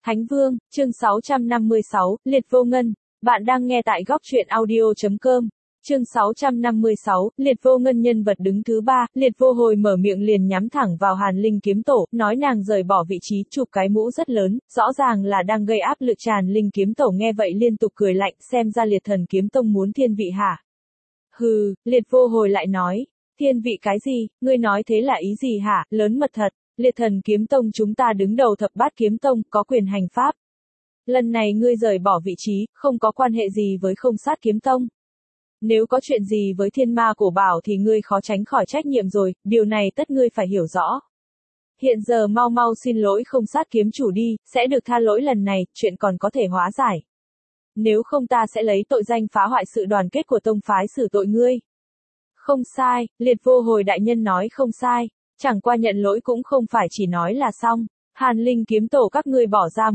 Thánh Vương, chương 656, Liệt Vô Ngân. Bạn đang nghe tại góc truyện audio.com. Chương 656, Liệt Vô Ngân. Nhân vật đứng thứ 3, Liệt Vô Hồi mở miệng liền nhắm thẳng vào Hàn Linh kiếm tổ, nói nàng rời bỏ vị trí, chụp cái mũ rất lớn, rõ ràng là đang gây áp lực. Hàn Linh kiếm tổ nghe vậy liên tục cười lạnh, xem ra Liệt Thần kiếm tông muốn thiên vị hả? Hừ, Liệt Vô Hồi lại nói, thiên vị cái gì, ngươi nói thế là ý gì hả, lớn mật thật. Liệt Thần kiếm tông chúng ta đứng đầu thập bát kiếm tông, có quyền hành pháp. Lần này ngươi rời bỏ vị trí, không có quan hệ gì với Không Sát kiếm tông. Nếu có chuyện gì với Thiên Ma Cổ Bảo thì ngươi khó tránh khỏi trách nhiệm rồi, điều này tất ngươi phải hiểu rõ. Hiện giờ mau mau xin lỗi Không Sát kiếm chủ đi, sẽ được tha lỗi lần này, chuyện còn có thể hóa giải. Nếu không ta sẽ lấy tội danh phá hoại sự đoàn kết của tông phái xử tội ngươi. Không sai, Liệt Vô Hồi đại nhân nói không sai. Chẳng qua nhận lỗi cũng không phải chỉ nói là xong. Hàn Linh kiếm tổ các ngươi bỏ ra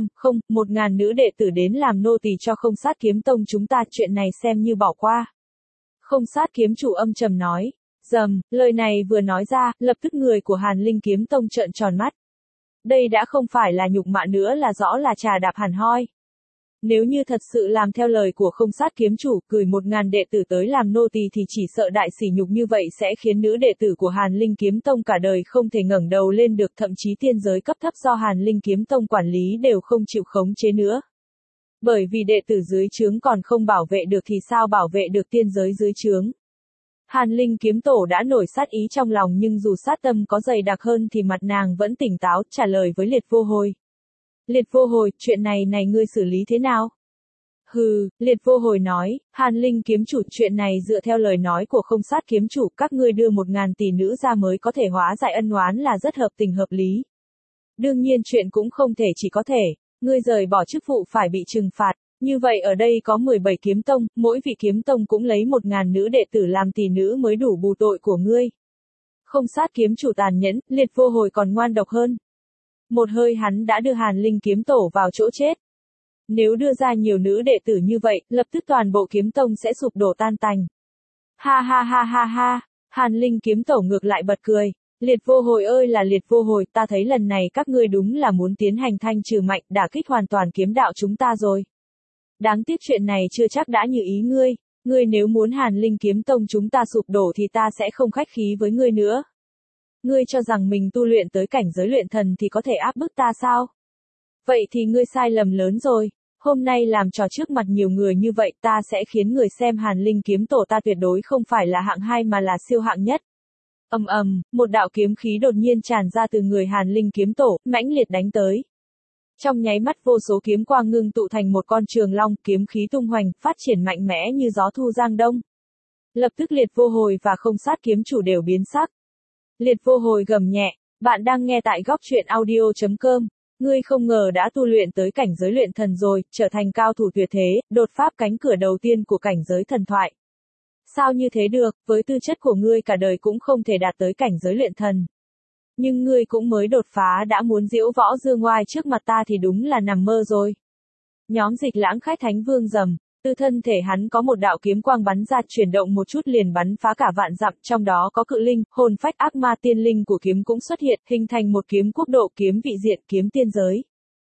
1,000 nữ đệ tử đến làm nô tỳ cho Không Sát kiếm tông chúng ta, chuyện này xem như bỏ qua. Không Sát kiếm chủ âm trầm nói. Dầm, lời này vừa nói ra, lập tức người của Hàn Linh kiếm tông trợn tròn mắt. Đây đã không phải là nhục mạ nữa, là rõ là trà đạp hẳn hoi. Nếu như thật sự làm theo lời của Không Sát kiếm chủ, gửi 1.000 đệ tử tới làm nô tỳ thì chỉ sợ đại sỉ nhục như vậy sẽ khiến nữ đệ tử của Hàn Linh kiếm tông cả đời không thể ngẩng đầu lên được, thậm chí tiên giới cấp thấp do Hàn Linh kiếm tông quản lý đều không chịu khống chế nữa. Bởi vì đệ tử dưới trướng còn không bảo vệ được thì sao bảo vệ được tiên giới dưới trướng. Hàn Linh kiếm tổ đã nổi sát ý trong lòng, nhưng dù sát tâm có dày đặc hơn thì mặt nàng vẫn tỉnh táo, trả lời với Liệt Vô Hồi. Liệt Vô Hồi, chuyện này ngươi xử lý thế nào? Hừ, Liệt Vô Hồi nói, Hàn Linh kiếm chủ, chuyện này dựa theo lời nói của Không Sát kiếm chủ, các ngươi đưa 1.000 tỷ nữ ra mới có thể hóa giải ân oán là rất hợp tình hợp lý. Đương nhiên chuyện cũng không thể chỉ có thể, ngươi rời bỏ chức vụ phải bị trừng phạt, như vậy ở đây có 17 kiếm tông, mỗi vị kiếm tông cũng lấy 1.000 nữ đệ tử làm tỷ nữ mới đủ bù tội của ngươi. Không Sát kiếm chủ tàn nhẫn, Liệt Vô Hồi còn ngoan độc hơn. Một hơi hắn đã đưa Hàn Linh kiếm tổ vào chỗ chết. Nếu đưa ra nhiều nữ đệ tử như vậy, lập tức toàn bộ kiếm tông sẽ sụp đổ tan tành. Ha ha ha ha ha, Hàn Linh kiếm tổ ngược lại bật cười. Liệt Vô Hồi ơi là Liệt Vô Hồi, ta thấy lần này các ngươi đúng là muốn tiến hành thanh trừ mạnh, đả kích hoàn toàn kiếm đạo chúng ta rồi. Đáng tiếc chuyện này chưa chắc đã như ý ngươi. Ngươi nếu muốn Hàn Linh kiếm tông chúng ta sụp đổ thì ta sẽ không khách khí với ngươi nữa. Ngươi cho rằng mình tu luyện tới cảnh giới luyện thần thì có thể áp bức ta sao? Vậy thì ngươi sai lầm lớn rồi. Hôm nay làm trò trước mặt nhiều người như vậy, ta sẽ khiến người xem Hàn Linh kiếm tổ ta tuyệt đối không phải là hạng 2 mà là siêu hạng nhất. Một đạo kiếm khí đột nhiên tràn ra từ người Hàn Linh kiếm tổ, mãnh liệt đánh tới. Trong nháy mắt vô số kiếm quang ngưng tụ thành một con trường long, kiếm khí tung hoành, phát triển mạnh mẽ như gió thu giang đông. Lập tức Liệt Vô Hồi và Không Sát kiếm chủ đều biến sắc. Liệt Vô Hồi gầm nhẹ, bạn đang nghe tại góc truyện audio.com. Ngươi không ngờ đã tu luyện tới cảnh giới luyện thần rồi, trở thành cao thủ tuyệt thế, đột phá cánh cửa đầu tiên của cảnh giới thần thoại. Sao như thế được, với tư chất của ngươi cả đời cũng không thể đạt tới cảnh giới luyện thần. Nhưng ngươi cũng mới đột phá đã muốn diễu võ dương oai trước mặt ta thì đúng là nằm mơ rồi. Nhóm Dịch Lãng khách Thánh Vương rầm. Từ thân thể hắn có một đạo kiếm quang bắn ra, chuyển động một chút liền bắn phá cả vạn dặm, trong đó có cự linh, hồn phách ác ma tiên linh của kiếm cũng xuất hiện, hình thành một kiếm quốc độ, kiếm vị diện, kiếm tiên giới.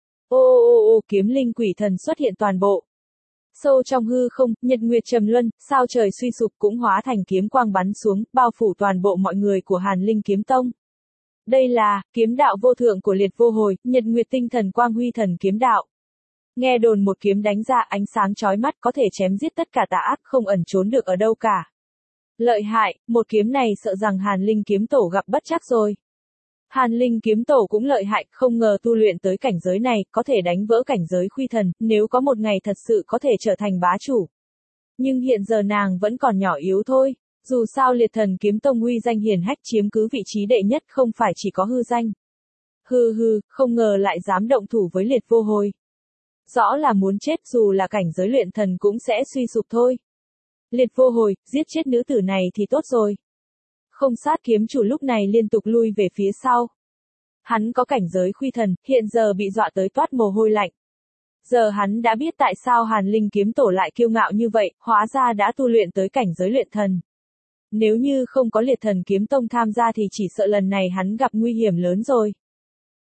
Kiếm linh quỷ thần xuất hiện toàn bộ. Sâu trong hư không, nhật nguyệt trầm luân, sao trời suy sụp cũng hóa thành kiếm quang bắn xuống, bao phủ toàn bộ mọi người của Hàn Linh kiếm tông. Đây là kiếm đạo vô thượng của Liệt Vô Hồi, nhật nguyệt tinh thần quang huy thần kiếm đạo. Nghe đồn một kiếm đánh ra ánh sáng chói mắt có thể chém giết tất cả tà ác, không ẩn trốn được ở đâu cả. Lợi hại, một kiếm này sợ rằng Hàn Linh kiếm tổ gặp bất trắc rồi. Hàn Linh kiếm tổ cũng lợi hại, không ngờ tu luyện tới cảnh giới này, có thể đánh vỡ cảnh giới khuy thần, nếu có một ngày thật sự có thể trở thành bá chủ. Nhưng hiện giờ nàng vẫn còn nhỏ yếu thôi, dù sao Liệt Thần kiếm tông uy danh hiển hách, chiếm cứ vị trí đệ nhất không phải chỉ có hư danh. Không ngờ lại dám động thủ với Liệt Vô Hồi. Rõ là muốn chết, dù là cảnh giới luyện thần cũng sẽ suy sụp thôi. Liệt Vô Hồi, giết chết nữ tử này thì tốt rồi. Không Sát kiếm chủ lúc này liên tục lui về phía sau. Hắn có cảnh giới khuy thần, hiện giờ bị dọa tới toát mồ hôi lạnh. Giờ hắn đã biết tại sao Hàn Linh kiếm tổ lại kiêu ngạo như vậy, hóa ra đã tu luyện tới cảnh giới luyện thần. Nếu như không có Liệt Thần kiếm tông tham gia thì chỉ sợ lần này hắn gặp nguy hiểm lớn rồi.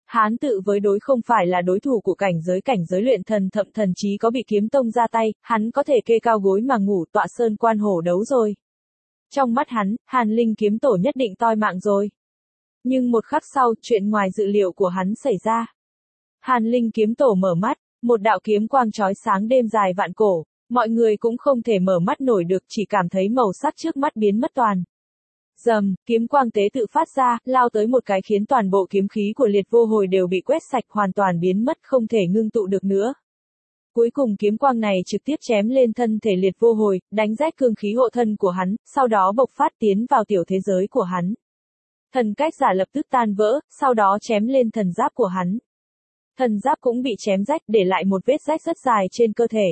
Hán tự với đối không phải là đối thủ của cảnh giới luyện thần, thậm chí có bị kiếm tông ra tay, hắn có thể kê cao gối mà ngủ, tọa sơn quan hổ đấu rồi. Trong mắt hắn, Hàn Linh kiếm tổ nhất định toi mạng rồi. Nhưng một khắc sau, chuyện ngoài dự liệu của hắn xảy ra. Hàn Linh kiếm tổ mở mắt, một đạo kiếm quang chói sáng đêm dài vạn cổ, mọi người cũng không thể mở mắt nổi được, chỉ cảm thấy màu sắc trước mắt biến mất toàn. Rầm, kiếm quang tế tự phát ra, lao tới một cái khiến toàn bộ kiếm khí của Liệt Vô Hồi đều bị quét sạch, hoàn toàn biến mất, không thể ngưng tụ được nữa. Cuối cùng kiếm quang này trực tiếp chém lên thân thể Liệt Vô Hồi, đánh rách cương khí hộ thân của hắn, sau đó bộc phát tiến vào tiểu thế giới của hắn. Thần cách giả lập tức tan vỡ, sau đó chém lên thần giáp của hắn. Thần giáp cũng bị chém rách, để lại một vết rách rất dài trên cơ thể.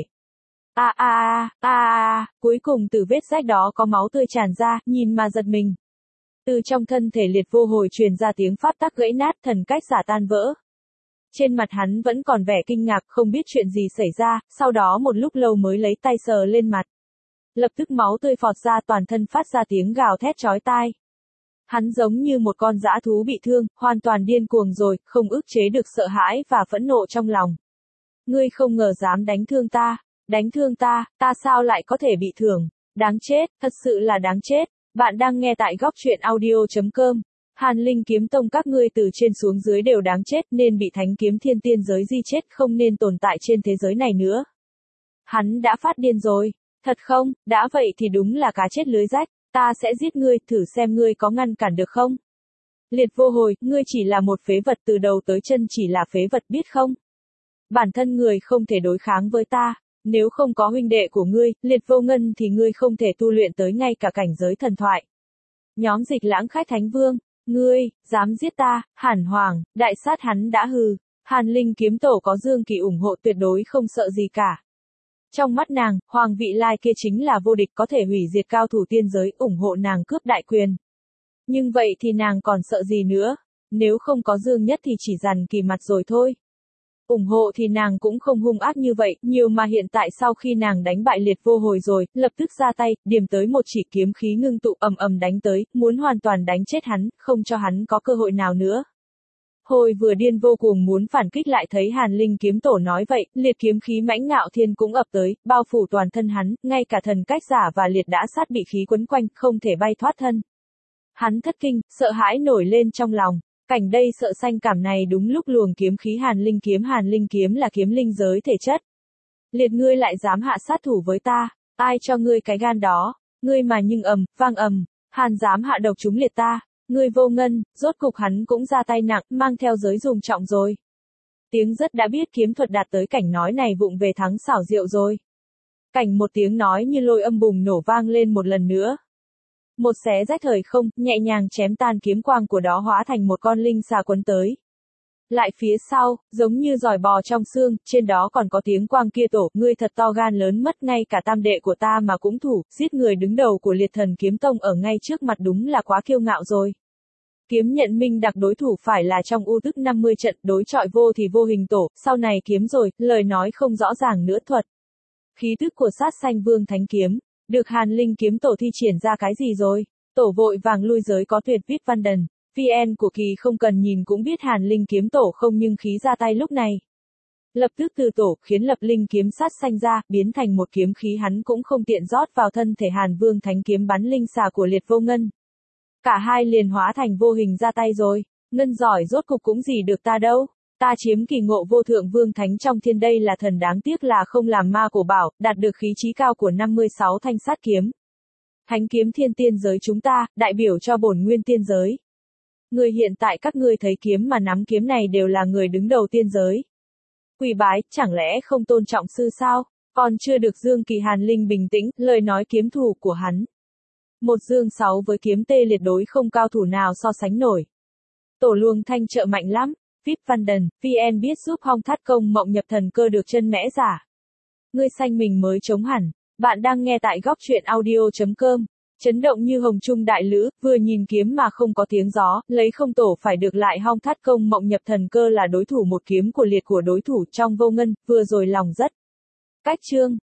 Cuối cùng từ vết rách đó có máu tươi tràn ra, nhìn mà giật mình. Từ trong thân thể Liệt Vô Hồi truyền ra tiếng pháp tắc gãy nát, thần cách giả tan vỡ. Trên mặt hắn vẫn còn vẻ kinh ngạc, không biết chuyện gì xảy ra, sau đó một lúc lâu mới lấy tay sờ lên mặt. Lập tức máu tươi phọt ra, toàn thân phát ra tiếng gào thét chói tai. Hắn giống như một con dã thú bị thương, hoàn toàn điên cuồng rồi, không ức chế được sợ hãi và phẫn nộ trong lòng. Ngươi không ngờ dám đánh thương ta, ta sao lại có thể bị thương? Đáng chết, thật sự là đáng chết. Bạn đang nghe tại góc truyện audio.com. Hàn Linh kiếm tông các ngươi từ trên xuống dưới đều đáng chết, nên bị Thánh kiếm thiên tiên giới di chết, không nên tồn tại trên thế giới này nữa. Hắn đã phát điên rồi. Thật không? Đã vậy thì đúng là cá chết lưới rách. Ta sẽ giết ngươi, thử xem ngươi có ngăn cản được không? Liệt Vô Hồi, ngươi chỉ là một phế vật, từ đầu tới chân chỉ là phế vật, biết không? Bản thân người không thể đối kháng với ta. Nếu không có huynh đệ của ngươi, Liệt Vô Ngân, thì ngươi không thể tu luyện tới ngay cả cảnh giới thần thoại. Nhóm Dịch Lãng Khách Thánh Vương, ngươi, dám giết ta, Hàn Hoàng, đại sát hắn đã hừ. Hàn Linh kiếm tổ có Dương Kỳ ủng hộ, tuyệt đối không sợ gì cả. Trong mắt nàng, Hoàng vị lai kia chính là vô địch, có thể hủy diệt cao thủ tiên giới, ủng hộ nàng cướp đại quyền. Nhưng vậy thì nàng còn sợ gì nữa? Nếu không có Dương Nhất thì chỉ dằn Kỳ mặt rồi thôi. Ủng hộ thì nàng cũng không hung ác như vậy, nhiều mà hiện tại sau khi nàng đánh bại Liệt Vô Hồi rồi, lập tức ra tay, điểm tới một chỉ kiếm khí ngưng tụ ầm đánh tới, muốn hoàn toàn đánh chết hắn, không cho hắn có cơ hội nào nữa. Hồi vừa điên vô cùng muốn phản kích, lại thấy Hàn Linh kiếm tổ nói vậy, liệt kiếm khí mãnh ngạo thiên cũng ập tới, bao phủ toàn thân hắn, ngay cả thần cách giả và liệt đã sát bị khí quấn quanh, không thể bay thoát thân. Hắn thất kinh, sợ hãi nổi lên trong lòng. Cảnh đây sợ sanh cảm này đúng lúc luồng kiếm khí Hàn Linh kiếm là kiếm linh giới thể chất. Liệt, ngươi lại dám hạ sát thủ với ta, ai cho ngươi cái gan đó? Ngươi mà nhưng vang Hàn dám hạ độc trúng Liệt ta. Ngươi Vô Ngân, rốt cục hắn cũng ra tay nặng, mang theo giới dùng trọng rồi. Tiếng rất đã biết kiếm thuật đạt tới cảnh nói này vụng về thắng xảo diệu rồi. Cảnh một tiếng nói như lôi âm bùng nổ vang lên một lần nữa. Một xé rách thời không, nhẹ nhàng chém tan kiếm quang của đó, hóa thành một con linh xà quấn tới. Lại phía sau, giống như giòi bò trong xương, trên đó còn có tiếng quang kia tổ, ngươi thật to gan lớn, mất ngay cả tam đệ của ta mà cũng thủ, giết người đứng đầu của Liệt Thần kiếm tông ở ngay trước mặt, đúng là quá kiêu ngạo rồi. Kiếm nhận minh đặc đối thủ phải là trong U Tức 50 trận, đối chọi vô thì vô hình tổ, sau này kiếm rồi, lời nói không rõ ràng nữa thuật. Khí tức của sát sanh vương thánh kiếm, được Hàn Linh kiếm tổ thi triển ra cái gì rồi? Tổ vội vàng lui giới có tuyệt viết văn đần. VN của Kỳ không cần nhìn cũng biết Hàn Linh kiếm tổ không nhưng khí ra tay lúc này. Lập tức từ tổ, khiến lập linh kiếm sát sanh ra, biến thành một kiếm khí, hắn cũng không tiện rót vào thân thể Hàn Vương thánh kiếm bắn linh xà của Liệt Vô Ngân. Cả hai liền hóa thành vô hình ra tay rồi. Ngân giỏi, rốt cục cũng gì được ta đâu. Ta chiếm kỳ ngộ vô thượng vương thánh trong thiên, đây là thần, đáng tiếc là không làm ma cổ bảo, đạt được khí chí cao của 56 thanh sát kiếm. Thánh kiếm thiên tiên giới chúng ta, đại biểu cho bổn nguyên tiên giới. Người hiện tại các ngươi thấy kiếm mà nắm kiếm này đều là người đứng đầu tiên giới. Quỳ bái, chẳng lẽ không tôn trọng sư sao? Còn chưa được Dương Kỳ. Hàn Linh bình tĩnh, lời nói kiếm thủ của hắn. Một dương 6 với kiếm tê liệt đối không cao thủ nào so sánh nổi. Tổ luồng thanh trợ mạnh lắm. VIP Văn Đần, VN biết giúp Hong Thát Công mộng nhập thần cơ được chân mẽ giả. Ngươi xanh mình mới chống hẳn. Bạn đang nghe tại góc truyện audio.com. Chấn động như hồng trung đại lữ, vừa nhìn kiếm mà không có tiếng gió, lấy không tổ phải được lại Hong Thát Công mộng nhập thần cơ là đối thủ một kiếm của Liệt của đối thủ trong Vô Ngân, vừa rồi lòng rất. Cách chương.